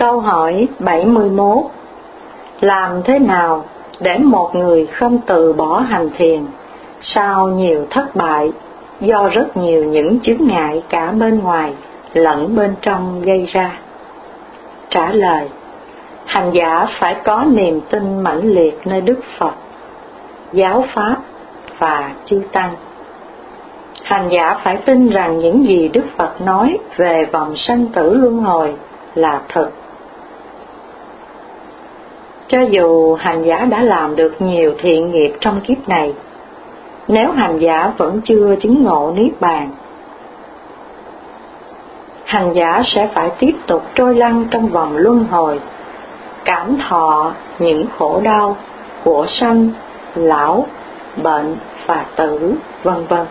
Câu hỏi 71. Làm thế nào để một người không từ bỏ hành thiền sau nhiều thất bại do rất nhiều những chướng ngại cả bên ngoài lẫn bên trong gây ra? Trả lời: hành giả phải có niềm tin mãnh liệt nơi Đức Phật, giáo pháp và chư tăng. Hành giả phải tin rằng những gì Đức Phật nói về vòng sanh tử luân hồi là thật. Cho dù hành giả đã làm được nhiều thiện nghiệp trong kiếp này, nếu hành giả vẫn chưa chứng ngộ Niết Bàn, hành giả sẽ phải tiếp tục trôi lăn trong vòng luân hồi, cảm thọ những khổ đau của sanh, lão, bệnh và tử, vân vân.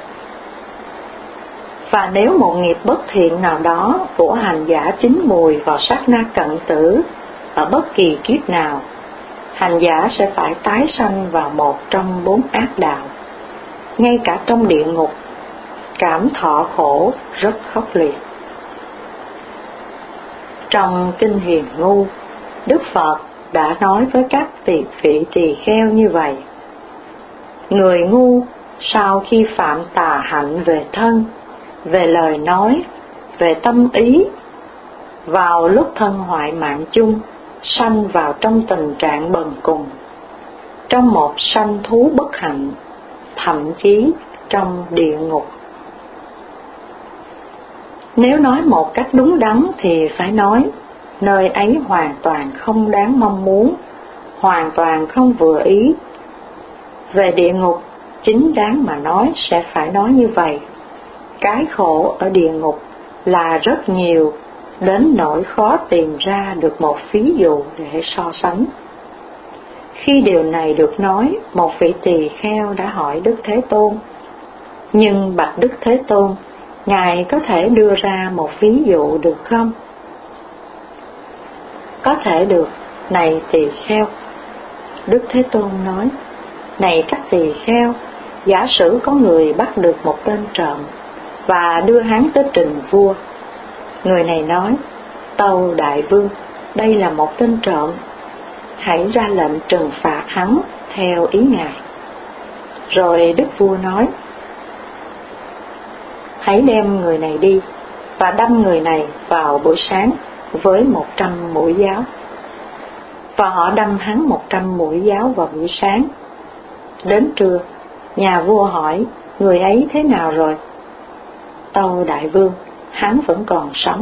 Và nếu một nghiệp bất thiện nào đó của hành giả chín mùi vào sát na cận tử ở bất kỳ kiếp nào, hành giả sẽ phải tái sanh vào một trong 4 ác đạo, ngay cả trong địa ngục, cảm thọ khổ rất khốc liệt. Trong Kinh Hiền Ngu, Đức Phật đã nói với các vị tỳ kheo như vậy: người ngu sau khi phạm tà hạnh về thân, về lời nói, về tâm ý, vào lúc thân hoại mạng chung, sanh vào trong tình trạng bần cùng, trong một sanh thú bất hạnh, thậm chí trong địa ngục. Nếu nói một cách đúng đắn thì phải nói, nơi ấy hoàn toàn không đáng mong muốn, hoàn toàn không vừa ý. Về địa ngục, chính đáng mà nói sẽ phải nói như vậy: cái khổ ở địa ngục là rất nhiều, đến nỗi khó tìm ra được một ví dụ để so sánh. Khi điều này được nói, một vị tỳ kheo đã hỏi Đức Thế Tôn: nhưng bạch Đức Thế Tôn, Ngài có thể đưa ra một ví dụ được không? Có thể được, này tỳ kheo. Đức Thế Tôn nói: này các tỳ kheo, giả sử có người bắt được một tên trộm và đưa hắn tới trình vua. Người này nói: tâu đại vương, đây là một tên trộm, hãy ra lệnh trừng phạt hắn theo ý ngài. Rồi đức vua nói: hãy đem người này đi và đâm người này vào buổi sáng với 100 mũi giáo. Và họ đâm hắn 100 mũi giáo vào buổi sáng. Đến trưa, nhà vua hỏi: người ấy thế nào rồi? Tâu đại vương, hắn vẫn còn sống.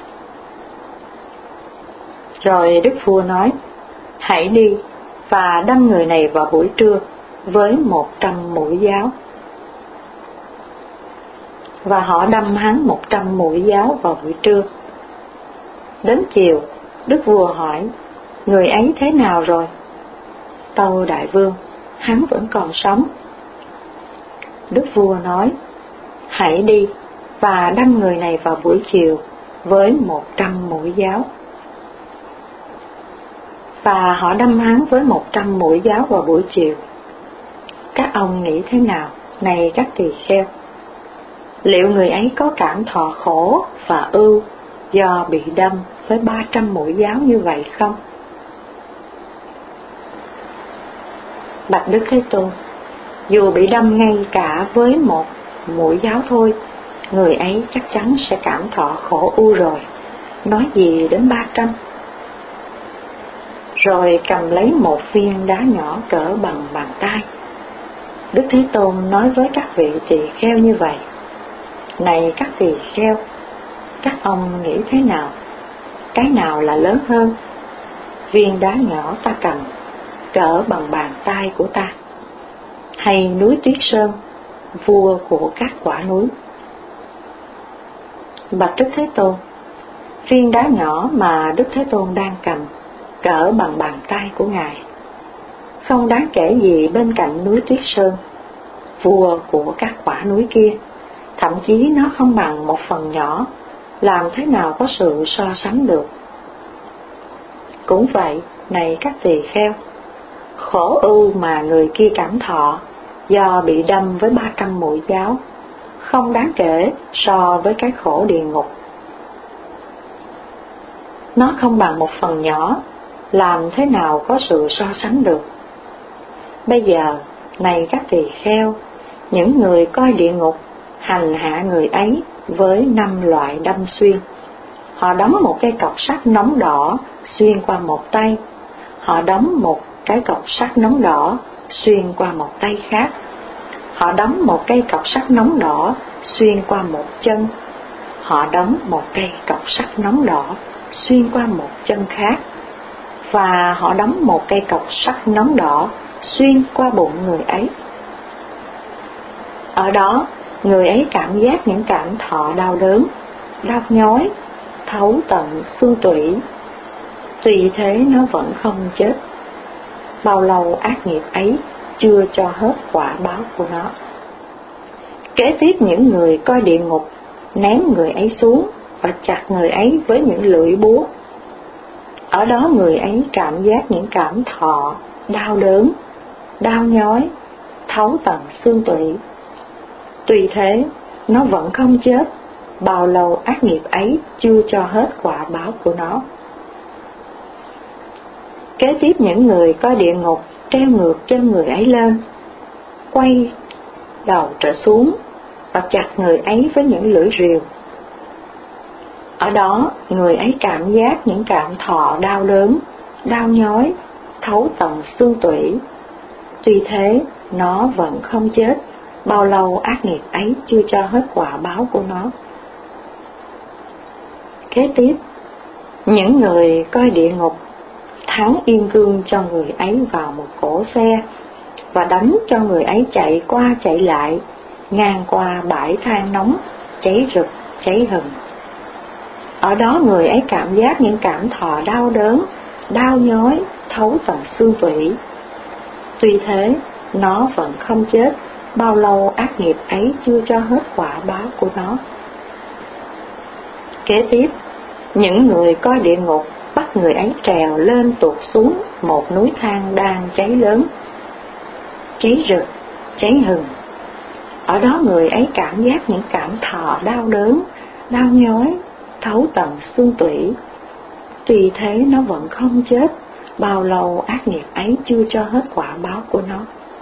Rồi đức vua nói: hãy đi và đâm người này vào buổi trưa với 100 mũi giáo. Và họ đâm hắn 100 mũi giáo vào buổi trưa. Đến chiều, đức vua hỏi: người ấy thế nào rồi? Tâu đại vương, hắn vẫn còn sống. Đức vua nói: hãy đi và đâm người này vào buổi chiều với 100 mũi giáo. Và họ đâm hắn với 100 mũi giáo vào buổi chiều. Các ông nghĩ thế nào, này các tỳ kheo? Liệu người ấy có cảm thọ khổ và ưu do bị đâm với 300 mũi giáo như vậy không? Bạch Đức Thế Tôn, dù bị đâm ngay cả với 1 mũi giáo thôi, người ấy chắc chắn sẽ cảm thọ khổ ưu rồi, nói gì đến 300. Rồi cầm lấy một viên đá nhỏ cỡ bằng bàn tay, Đức Thế Tôn nói với các vị tỳ kheo như vậy: này các tỳ kheo, các ông nghĩ thế nào? Cái nào là lớn hơn? Viên đá nhỏ ta cầm cỡ bằng bàn tay của ta, hay núi Tuyết Sơn, vua của các quả núi? Bạch Đức Thế Tôn, viên đá nhỏ mà Đức Thế Tôn đang cầm cỡ bằng bàn tay của Ngài, không đáng kể gì bên cạnh núi Tuyết Sơn, vua của các quả núi kia. Thậm chí nó không bằng một phần nhỏ, làm thế nào có sự so sánh được? Cũng vậy, này các tỳ kheo, khổ ưu mà người kia cảm thọ do bị đâm với 300 mũi giáo không đáng kể so với cái khổ địa ngục. nó không bằng một phần nhỏ, làm thế nào có sự so sánh được. Bây giờ, này các tỳ kheo, những người coi địa ngục hành hạ người ấy với 5 loại đâm xuyên. Họ đóng một cây cọc sắt nóng đỏ xuyên qua một tay, họ đóng một cái cọc sắt nóng đỏ xuyên qua một tay khác, họ đóng một cây cọc sắt nóng đỏ xuyên qua một chân, họ đóng một cây cọc sắt nóng đỏ xuyên qua một chân khác, và họ đóng một cây cọc sắt nóng đỏ xuyên qua bụng người ấy. Ở đó, người ấy cảm giác những cảm thọ đau đớn, đau nhói, thấu tận xương tủy. Tuy thế nó vẫn không chết. Bao lâu ác nghiệp ấy chưa cho hết quả báo của nó. Kế tiếp những người coi địa ngục ném người ấy xuống và chặt người ấy với những lưỡi búa. Ở đó người ấy cảm giác những cảm thọ đau đớn, đau nhói, thấu tận xương tủy. Tuy thế, nó vẫn không chết, bao lâu ác nghiệp ấy chưa cho hết quả báo của nó. Kế tiếp những người coi địa ngục treo ngược chân người ấy lên, quay đầu trở xuống và chặt người ấy với những lưỡi rìu. Ở đó, người ấy cảm giác những cảm thọ đau đớn, đau nhói, thấu tận xương tủy. Tuy thế, nó vẫn không chết, bao lâu ác nghiệp ấy chưa cho hết quả báo của nó. Kế tiếp, những người coi địa ngục thắng yên cương cho người ấy vào một cỗ xe và đánh cho người ấy chạy qua chạy lại ngang qua bãi than nóng cháy rực cháy hừng. Ở đó người ấy cảm giác những cảm thọ đau đớn, đau nhói, thấu tận xương tủy. Tuy thế, nó vẫn không chết, bao lâu ác nghiệp ấy chưa cho hết quả báo của nó. Kế tiếp, những người coi địa ngục bắt người ấy trèo lên tuột xuống một núi than đang cháy lớn, cháy rực, cháy hừng. Ở đó người ấy cảm giác những cảm thọ đau đớn, đau nhói, thấu tận xương tủy. Tuy thế nó vẫn không chết, bao lâu ác nghiệp ấy chưa cho hết quả báo của nó.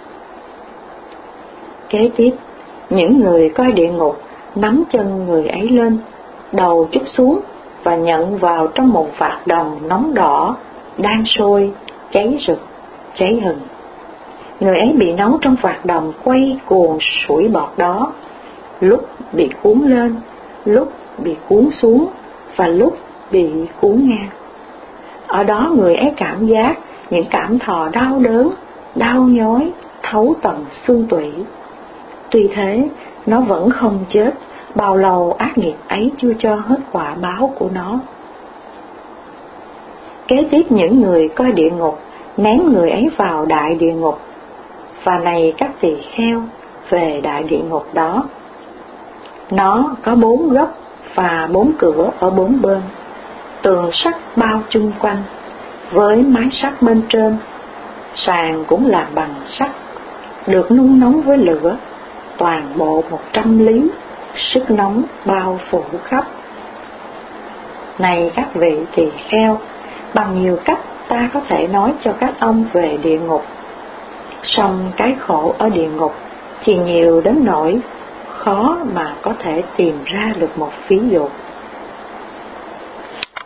Kế tiếp, những người coi địa ngục nắm chân người ấy lên, đầu trút xuống và nhận vào trong một vạc đồng nóng đỏ, đang sôi, cháy rực, cháy hừng. Người ấy bị nấu trong vạc đồng quay cuồng sủi bọt đó, lúc bị cuốn lên, lúc bị cuốn xuống và lúc bị cuốn ngang. Ở đó người ấy cảm giác những cảm thọ đau đớn, đau nhói, thấu tận xương tủy. Tuy thế, nó vẫn không chết, bao lâu ác nghiệp ấy chưa cho hết quả báo của nó. Kế tiếp những người coi địa ngục ném người ấy vào đại địa ngục. Và này các tỳ kheo, về đại địa ngục đó, nó có 4 góc và 4 cửa ở 4 bên, tường sắt bao chung quanh, với mái sắt bên trên. Sàn cũng làm bằng sắt, được nung nóng với lửa, toàn bộ 100 lý, sức nóng bao phủ khắp. Này các vị tỳ kheo, bằng nhiều cách ta có thể nói cho các ông về địa ngục. Song cái khổ ở địa ngục thì nhiều đến nỗi khó mà có thể tìm ra được một ví dụ.